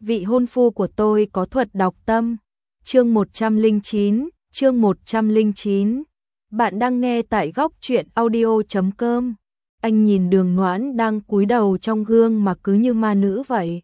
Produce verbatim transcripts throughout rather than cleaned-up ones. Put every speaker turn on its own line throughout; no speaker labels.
vị hôn phu của tôi có thuật đọc tâm. Chương một trăm lẻ chín, chương một trăm lẻ chín. Bạn đang nghe tại góc truyện audio chấm com. Anh nhìn Đường Noãn đang cúi đầu trong gương mà cứ như ma nữ vậy.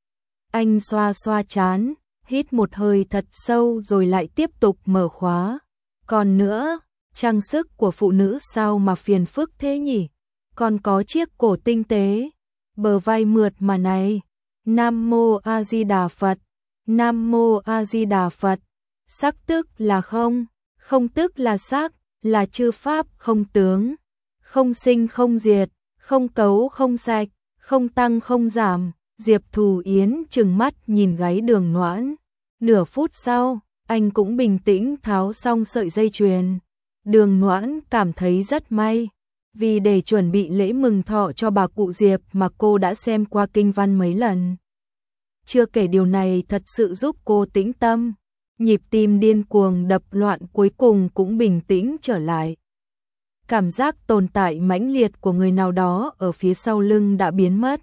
Anh xoa xoa trán, hít một hơi thật sâu rồi lại tiếp tục mở khóa. Còn nữa, trang sức của phụ nữ sao mà phiền phức thế nhỉ? Còn có chiếc cổ tinh tế, bờ vai mượt mà này. Nam Mô A Di Đà Phật, Nam Mô A Di Đà Phật. Sắc tức là không, không tức là sắc, là chư pháp không tướng, không sinh không diệt, không cấu không sạch, không tăng không giảm. Diệp Thù Yến trừng mắt nhìn gáy Đường Noãn. Nửa phút sau, anh cũng bình tĩnh tháo xong sợi dây chuyền. Đường Noãn cảm thấy rất may, vì để chuẩn bị lễ mừng thọ cho bà cụ Diệp mà cô đã xem qua kinh văn mấy lần. Chưa kể điều này thật sự giúp cô tĩnh tâm, nhịp tim điên cuồng đập loạn cuối cùng cũng bình tĩnh trở lại. Cảm giác tồn tại mãnh liệt của người nào đó ở phía sau lưng đã biến mất.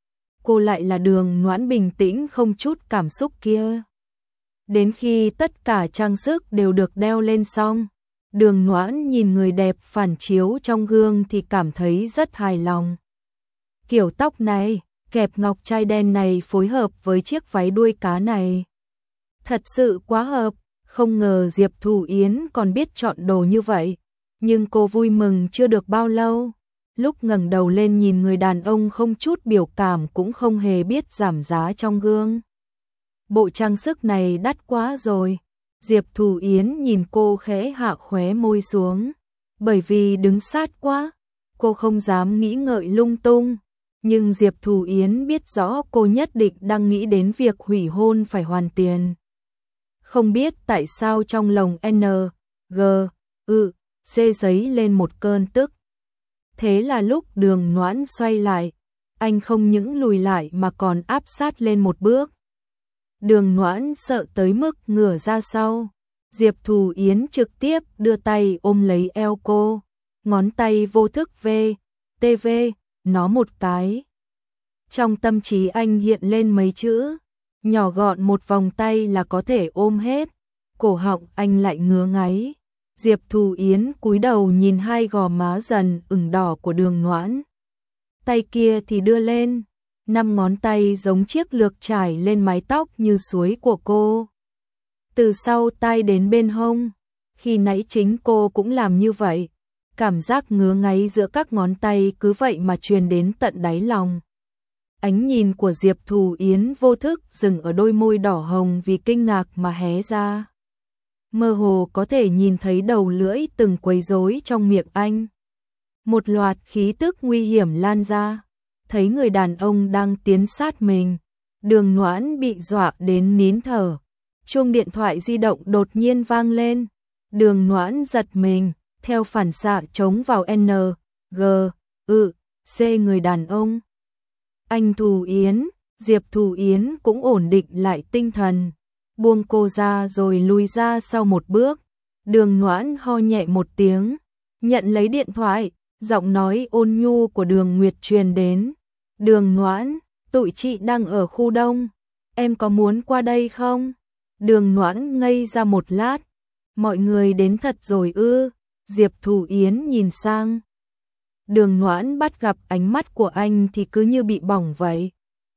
Cô lại là Đường Noãn bình tĩnh không chút cảm xúc kia. Đến khi tất cả trang sức đều được đeo lên xong, Đường Noãn nhìn người đẹp phản chiếu trong gương thì cảm thấy rất hài lòng. Kiểu tóc này, kẹp ngọc trai đen này phối hợp với chiếc váy đuôi cá này. Thật sự quá hợp, không ngờ Diệp Thù Yến còn biết chọn đồ như vậy. Nhưng cô vui mừng chưa được bao lâu. Lúc ngẩng đầu lên nhìn người đàn ông không chút biểu cảm cũng không hề biết giảm giá trong gương. Bộ trang sức này đắt quá rồi. Diệp Thù Yến nhìn cô khẽ hạ khóe môi xuống. Bởi vì đứng sát quá, cô không dám nghĩ ngợi lung tung. Nhưng Diệp Thù Yến biết rõ cô nhất định đang nghĩ đến việc hủy hôn phải hoàn tiền. Không biết tại sao trong lòng N, G, ư, C giấy lên một cơn tức. Thế là lúc Đường Noãn xoay lại, anh không những lùi lại mà còn áp sát lên một bước. Đường Noãn sợ tới mức ngửa ra sau. Diệp Thù Yến trực tiếp đưa tay ôm lấy eo cô, ngón tay vô thức v, tv, nó một cái. Trong tâm trí anh hiện lên mấy chữ, nhỏ gọn một vòng tay là có thể ôm hết. Cổ họng anh lại ngứa ngáy. Diệp Thù Yến cúi đầu nhìn hai gò má dần ửng đỏ của Đường Noãn. Tay kia thì đưa lên, năm ngón tay giống chiếc lược trải lên mái tóc như suối của cô. Từ sau tai đến bên hông, khi nãy chính cô cũng làm như vậy. Cảm giác ngứa ngáy giữa các ngón tay cứ vậy mà truyền đến tận đáy lòng. Ánh nhìn của Diệp Thù Yến vô thức dừng ở đôi môi đỏ hồng vì kinh ngạc mà hé ra. Mơ hồ có thể nhìn thấy đầu lưỡi từng quấy rối trong miệng anh. Một loạt khí tức nguy hiểm lan ra. Thấy người đàn ông đang tiến sát mình, Đường Noãn bị dọa đến nín thở. Chuông điện thoại di động đột nhiên vang lên. Đường Noãn giật mình, theo phản xạ chống vào N, G, ư, C người đàn ông. Anh Thù Yến, Diệp Thù Yến cũng ổn định lại tinh thần, buông cô ra rồi lùi ra sau một bước. Đường Noãn ho nhẹ một tiếng, nhận lấy điện thoại, giọng nói ôn nhu của Đường Nguyệt truyền đến. Đường Noãn, tụi chị đang ở khu đông, em có muốn qua đây không? Đường Noãn ngây ra một lát, mọi người đến thật rồi ư? Diệp Thù Yến nhìn sang. Đường Noãn bắt gặp ánh mắt của anh thì cứ như bị bỏng vậy.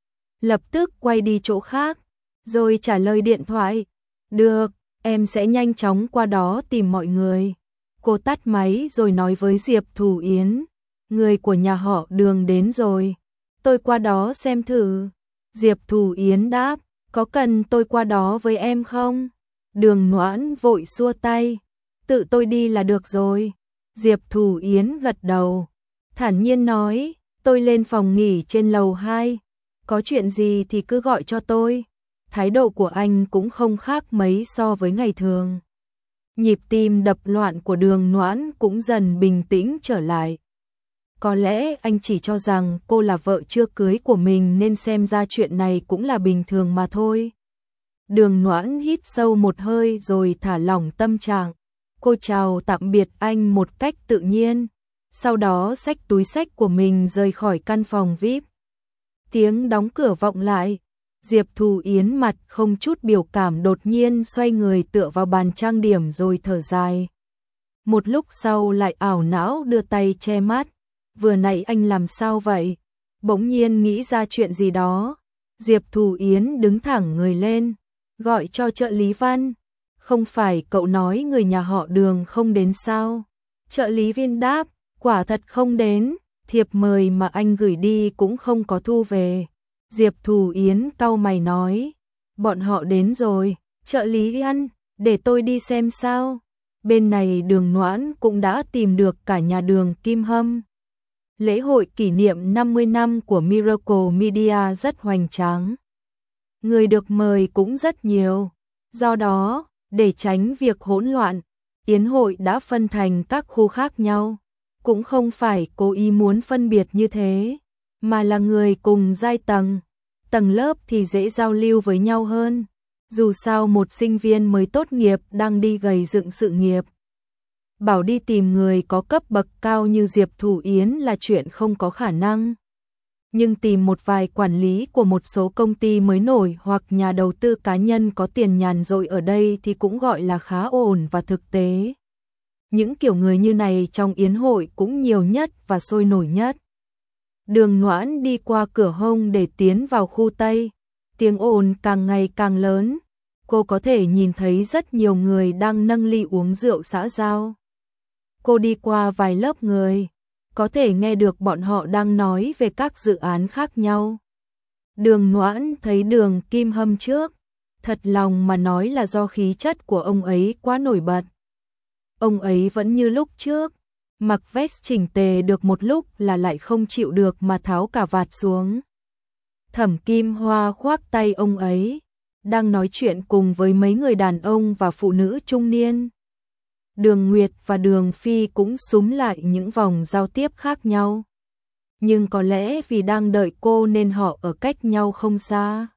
Lập tức quay đi chỗ khác, rồi trả lời điện thoại. Được, em sẽ nhanh chóng qua đó tìm mọi người. Cô tắt máy rồi nói với Diệp Thù Yến. Người của nhà họ Đường đến rồi, tôi qua đó xem thử. Diệp Thù Yến đáp, có cần tôi qua đó với em không? Đường Noãn vội xua tay, tự tôi đi là được rồi. Diệp Thù Yến gật đầu, thản nhiên nói, tôi lên phòng nghỉ trên lầu hai, có chuyện gì thì cứ gọi cho tôi. Thái độ của anh cũng không khác mấy so với ngày thường. Nhịp tim đập loạn của Đường Noãn cũng dần bình tĩnh trở lại. Có lẽ anh chỉ cho rằng cô là vợ chưa cưới của mình nên xem ra chuyện này cũng là bình thường mà thôi. Đường Noãn hít sâu một hơi rồi thả lỏng tâm trạng. Cô chào tạm biệt anh một cách tự nhiên, sau đó xách túi xách của mình rời khỏi căn phòng vi ai pi. Tiếng đóng cửa vọng lại. Diệp Thù Yến mặt không chút biểu cảm đột nhiên xoay người tựa vào bàn trang điểm rồi thở dài. Một lúc sau lại ảo não đưa tay che mắt. Vừa nãy anh làm sao vậy? Bỗng nhiên nghĩ ra chuyện gì đó. Diệp Thù Yến đứng thẳng người lên, gọi cho trợ lý Văn. Không phải cậu nói người nhà họ Đường không đến sao? Trợ lý Viên đáp, quả thật không đến, thiệp mời mà anh gửi đi cũng không có thu về. Diệp Thù Yến cau mày nói, bọn họ đến rồi. Trợ lý Viên, để tôi đi xem sao. Bên này Đường Noãn cũng đã tìm được cả nhà Đường Kim Hâm. Lễ hội kỷ niệm năm mươi năm của Miracle Media rất hoành tráng. Người được mời cũng rất nhiều. Do đó, để tránh việc hỗn loạn, yến hội đã phân thành các khu khác nhau. Cũng không phải cố ý muốn phân biệt như thế, mà là người cùng giai tầng, tầng lớp thì dễ giao lưu với nhau hơn. Dù sao một sinh viên mới tốt nghiệp đang đi gầy dựng sự nghiệp, bảo đi tìm người có cấp bậc cao như Diệp Thù Yến là chuyện không có khả năng. Nhưng tìm một vài quản lý của một số công ty mới nổi hoặc nhà đầu tư cá nhân có tiền nhàn rỗi ở đây thì cũng gọi là khá ổn và thực tế. Những kiểu người như này trong yến hội cũng nhiều nhất và sôi nổi nhất. Đường Noãn đi qua cửa hông để tiến vào khu Tây. Tiếng ồn càng ngày càng lớn. Cô có thể nhìn thấy rất nhiều người đang nâng ly uống rượu xã giao. Cô đi qua vài lớp người, có thể nghe được bọn họ đang nói về các dự án khác nhau. Đường Noãn thấy Đường Kim Hâm trước, thật lòng mà nói là do khí chất của ông ấy quá nổi bật. Ông ấy vẫn như lúc trước, mặc vest chỉnh tề được một lúc là lại không chịu được mà tháo cà vạt xuống. Thẩm Kim Hoa khoác tay ông ấy, đang nói chuyện cùng với mấy người đàn ông và phụ nữ trung niên. Đường Nguyệt và Đường Phi cũng súm lại những vòng giao tiếp khác nhau. Nhưng có lẽ vì đang đợi cô nên họ ở cách nhau không xa.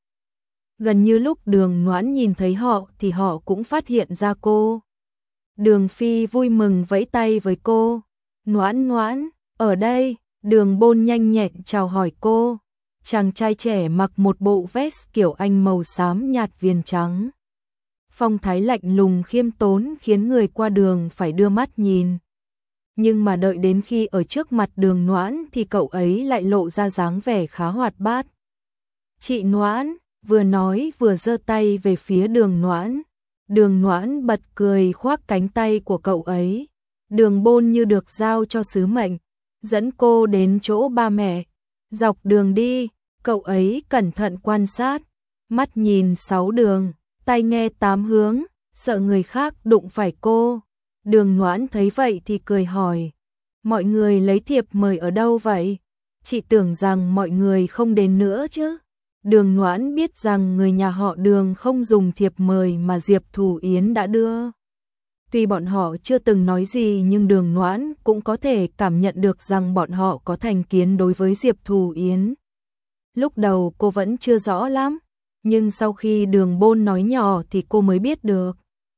Gần như lúc Đường Noãn nhìn thấy họ thì họ cũng phát hiện ra cô. Đường Phi vui mừng vẫy tay với cô. Noãn Noãn, ở đây. Đường Bôn nhanh nhẹn chào hỏi cô. Chàng trai trẻ mặc một bộ vest kiểu Anh màu xám nhạt viền trắng. Phong thái lạnh lùng khiêm tốn khiến người qua đường phải đưa mắt nhìn. Nhưng mà đợi đến khi ở trước mặt Đường Noãn thì cậu ấy lại lộ ra dáng vẻ khá hoạt bát. Chị Noãn, vừa nói vừa giơ tay về phía Đường Noãn. Đường Noãn bật cười khoác cánh tay của cậu ấy. Đường Bôn như được giao cho sứ mệnh, dẫn cô đến chỗ ba mẹ. Dọc đường đi, cậu ấy cẩn thận quan sát, mắt nhìn sáu đường, tai nghe tám hướng, sợ người khác đụng phải cô. Đường Noãn thấy vậy thì cười hỏi, mọi người lấy thiệp mời ở đâu vậy? Chị tưởng rằng mọi người không đến nữa chứ. Đường Noãn biết rằng người nhà họ Đường không dùng thiệp mời mà Diệp Thù Yến đã đưa. Tuy bọn họ chưa từng nói gì nhưng Đường Noãn cũng có thể cảm nhận được rằng bọn họ có thành kiến đối với Diệp Thù Yến. Lúc đầu cô vẫn chưa rõ lắm, nhưng sau khi Đường Bôn nói nhỏ thì cô mới biết được.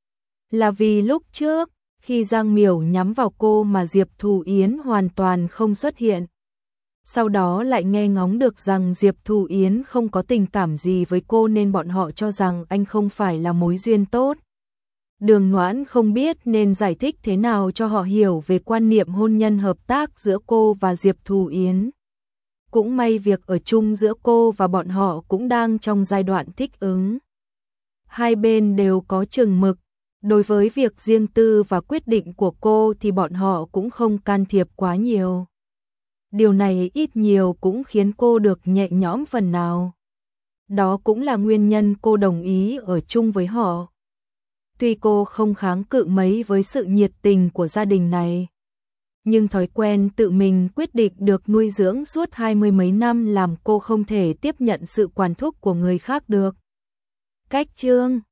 Là vì lúc trước, khi Giang Miểu nhắm vào cô mà Diệp Thù Yến hoàn toàn không xuất hiện. Sau đó lại nghe ngóng được rằng Diệp Thù Yến không có tình cảm gì với cô nên bọn họ cho rằng anh không phải là mối duyên tốt. Đường Noãn không biết nên giải thích thế nào cho họ hiểu về quan niệm hôn nhân hợp tác giữa cô và Diệp Thù Yến. Cũng may việc ở chung giữa cô và bọn họ cũng đang trong giai đoạn thích ứng. Hai bên đều có chừng mực. Đối với việc riêng tư và quyết định của cô thì bọn họ cũng không can thiệp quá nhiều. Điều này ít nhiều cũng khiến cô được nhẹ nhõm phần nào. Đó cũng là nguyên nhân cô đồng ý ở chung với họ. Tuy cô không kháng cự mấy với sự nhiệt tình của gia đình này, nhưng thói quen tự mình quyết định được nuôi dưỡng suốt hai mươi mấy năm làm cô không thể tiếp nhận sự quản thúc của người khác được. Cách chương